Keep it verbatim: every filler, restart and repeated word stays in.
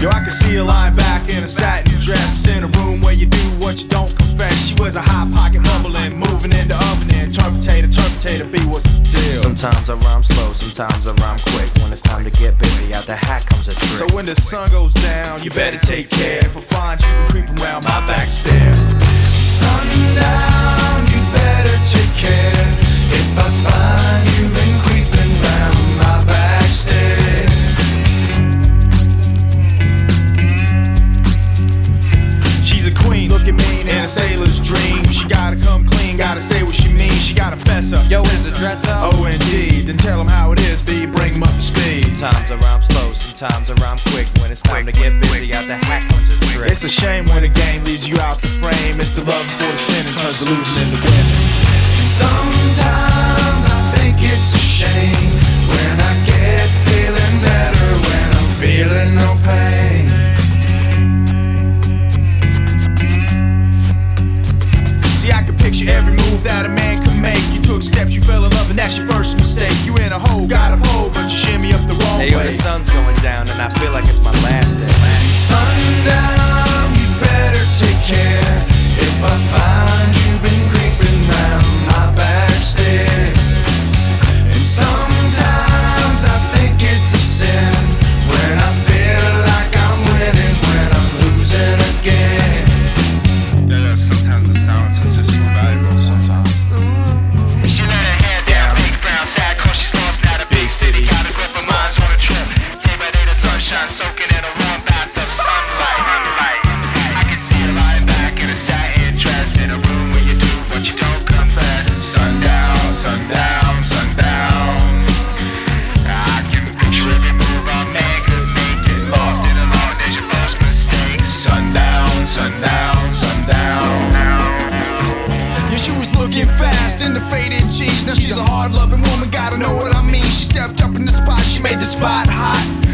Yo, I can see her lying back in a satin dress in a room where you do what you don't confess. She was a hot pocket mumbling, moving into oven. Interpretator, interpretator, B, what's the deal? Sometimes I rhyme slow, sometimes I rhyme quick. When it's time to get busy, out the hat comes a trick. So when the sun goes down, you better take care. If I find you been creeping around my back stair. Sundown, you better take care. If I find you been creeping around my back stair. She's a queen, looking mean in a sailor's dream. She gotta come clean, gotta say what she means. She gotta fess up. Yo, is the dress up? Oh, indeed. Then tell him how it is, B. Bring him up to speed. Sometimes I rhyme slow, sometimes I rhyme quick. When it's time to get busy, out the hat comes a trick. It's a shame when a game leaves you out the frame. It's the love before the sin and turns the losing into winning. Sometimes I think it's a shame when I get feeling better, when I'm feeling no pain. See, I can picture every move that a man can make. You took steps, you fell in love, and that's your first mistake. You in a hole, got a pole, but you shimmy up the wrong hey, yo, way. The sun's going down, and I feel like it's my last day. Sundown, you better take care. If I find you been creeping round my back stair. And sometimes I think it's a sin when I feel like I'm winning, when I'm losing again. Yeah, yeah, sometimes the silence is just more valuable sometimes. She let her hair down, big frown, sad cause she's lost out of big city. Got a grip of minds on a trip. Day by day the sunshine soaking in a warm bath of sunlight. I can see her lying back in a satin dress in a room where you do what you don't confess. Sundown, sundown, sundown. I can picture every move I make could make it lost in a long day's your first mistake. Sundown, sundown, sundown. Yeah, she was looking fast in the faded jeans. Now she's a hard-loving woman, gotta know what I mean. She stepped up in the spot, she made the spot hot.